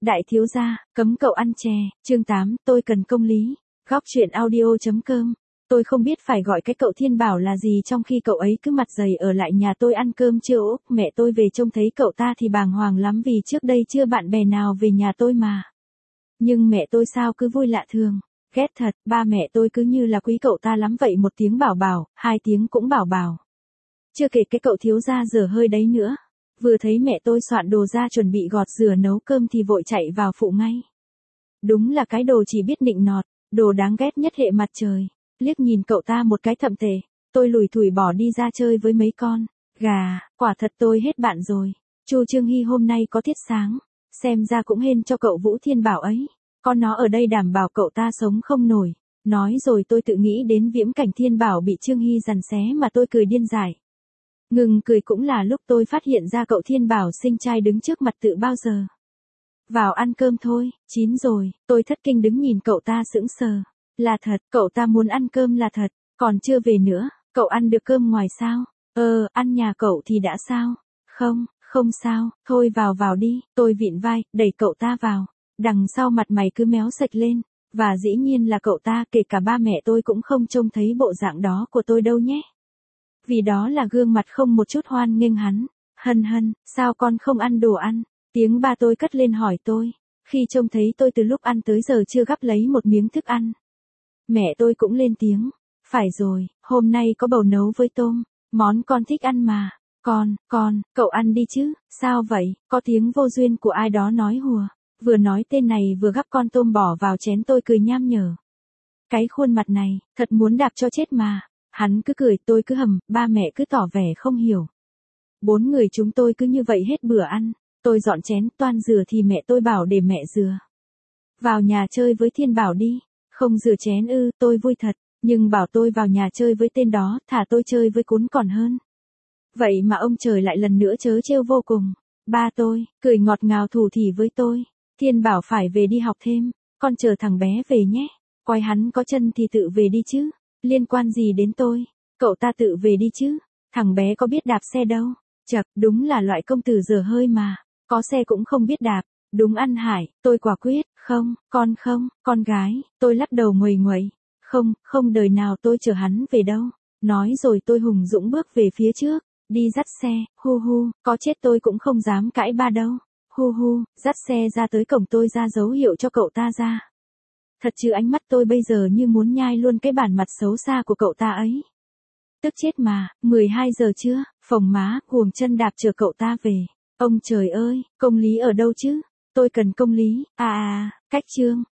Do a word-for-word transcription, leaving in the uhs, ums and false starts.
Đại thiếu gia, cấm cậu ăn chè, chương tám, tôi cần công lý. Góc truyện audio.com. Tôi không biết phải gọi cái cậu Thiên Bảo là gì trong khi cậu ấy cứ mặt dày ở lại nhà tôi ăn cơm trưa. Úc, mẹ tôi về trông thấy cậu ta thì bàng hoàng lắm vì trước đây chưa bạn bè nào về nhà tôi mà. Nhưng mẹ tôi sao cứ vui lạ thường. Ghét thật, ba mẹ tôi cứ như là quý cậu ta lắm vậy, một tiếng bảo bảo, hai tiếng cũng bảo bảo. Chưa kể cái cậu thiếu gia dở hơi đấy nữa. Vừa thấy mẹ tôi soạn đồ ra chuẩn bị gọt rửa nấu cơm thì vội chạy vào phụ ngay. Đúng là cái đồ chỉ biết nịnh nọt, đồ đáng ghét nhất hệ mặt trời. Liếc nhìn cậu ta một cái thậm tệ, tôi lủi thủi bỏ đi ra chơi với mấy con gà, quả thật tôi hết bạn rồi. Chu Trương Hy hôm nay có tiết sáng, xem ra cũng hên cho cậu Vũ Thiên Bảo ấy, con nó ở đây đảm bảo cậu ta sống không nổi. Nói rồi tôi tự nghĩ đến viễn cảnh Thiên Bảo bị Trương Hy giằng xé mà tôi cười điên dại. Ngừng cười cũng là lúc tôi phát hiện ra cậu Thiên Bảo xinh trai đứng trước mặt tự bao giờ. Vào ăn cơm thôi, chín rồi, tôi thất kinh đứng nhìn cậu ta sững sờ. Là thật, cậu ta muốn ăn cơm là thật, còn chưa về nữa, cậu ăn được cơm ngoài sao? Ờ, ăn nhà cậu thì đã sao? Không, không sao, thôi vào vào đi, tôi vịn vai, đẩy cậu ta vào. Đằng sau mặt mày cứ méo sạch lên, và dĩ nhiên là cậu ta, kể cả ba mẹ tôi cũng không trông thấy bộ dạng đó của tôi đâu nhé. Vì đó là gương mặt không một chút hoan nghênh hắn. Hân hân, sao con không ăn đồ ăn? Tiếng ba tôi cất lên hỏi tôi, khi trông thấy tôi từ lúc ăn tới giờ chưa gắp lấy một miếng thức ăn. Mẹ tôi cũng lên tiếng, phải rồi, hôm nay có bầu nấu với tôm, món con thích ăn mà. Con, con, cậu ăn đi chứ, sao vậy? Có tiếng vô duyên của ai đó nói hùa. Vừa nói tên này vừa gắp con tôm bỏ vào chén, tôi cười nham nhở. Cái khuôn mặt này, thật muốn đạp cho chết mà. Hắn cứ cười, tôi cứ hầm, ba mẹ cứ tỏ vẻ không hiểu. Bốn người chúng tôi cứ như vậy hết bữa ăn. Tôi dọn chén, toan rửa thì mẹ tôi bảo để mẹ rửa. Vào nhà chơi với Thiên Bảo đi. Không rửa chén ư, tôi vui thật, nhưng bảo tôi vào nhà chơi với tên đó, thà tôi chơi với cún còn hơn. Vậy mà ông trời lại lần nữa trớ trêu vô cùng. Ba tôi, cười ngọt ngào thủ thỉ với tôi. Thiên Bảo phải về đi học thêm, con chờ thằng bé về nhé. Coi hắn có chân thì tự về đi chứ, liên quan gì đến tôi, cậu ta tự về đi chứ, thằng bé có biết đạp xe đâu. Chật, đúng là loại công tử dở hơi mà, có xe cũng không biết đạp. Đúng ăn hại, tôi quả quyết, không, con không, con gái, tôi lắc đầu nguầy nguậy. Không, không đời nào tôi chở hắn về đâu. Nói rồi tôi hùng dũng bước về phía trước, đi dắt xe, hu hu, có chết tôi cũng không dám cãi ba đâu. Hu hu, dắt xe ra tới cổng tôi ra dấu hiệu cho cậu ta ra. Thật chứ ánh mắt tôi bây giờ như muốn nhai luôn cái bản mặt xấu xa của cậu ta ấy. Tức chết mà, mười hai giờ trưa, phồng má, guồng chân đạp chờ cậu ta về. Ông trời ơi, công lý ở đâu chứ? Tôi cần công lý, à à, cách chương.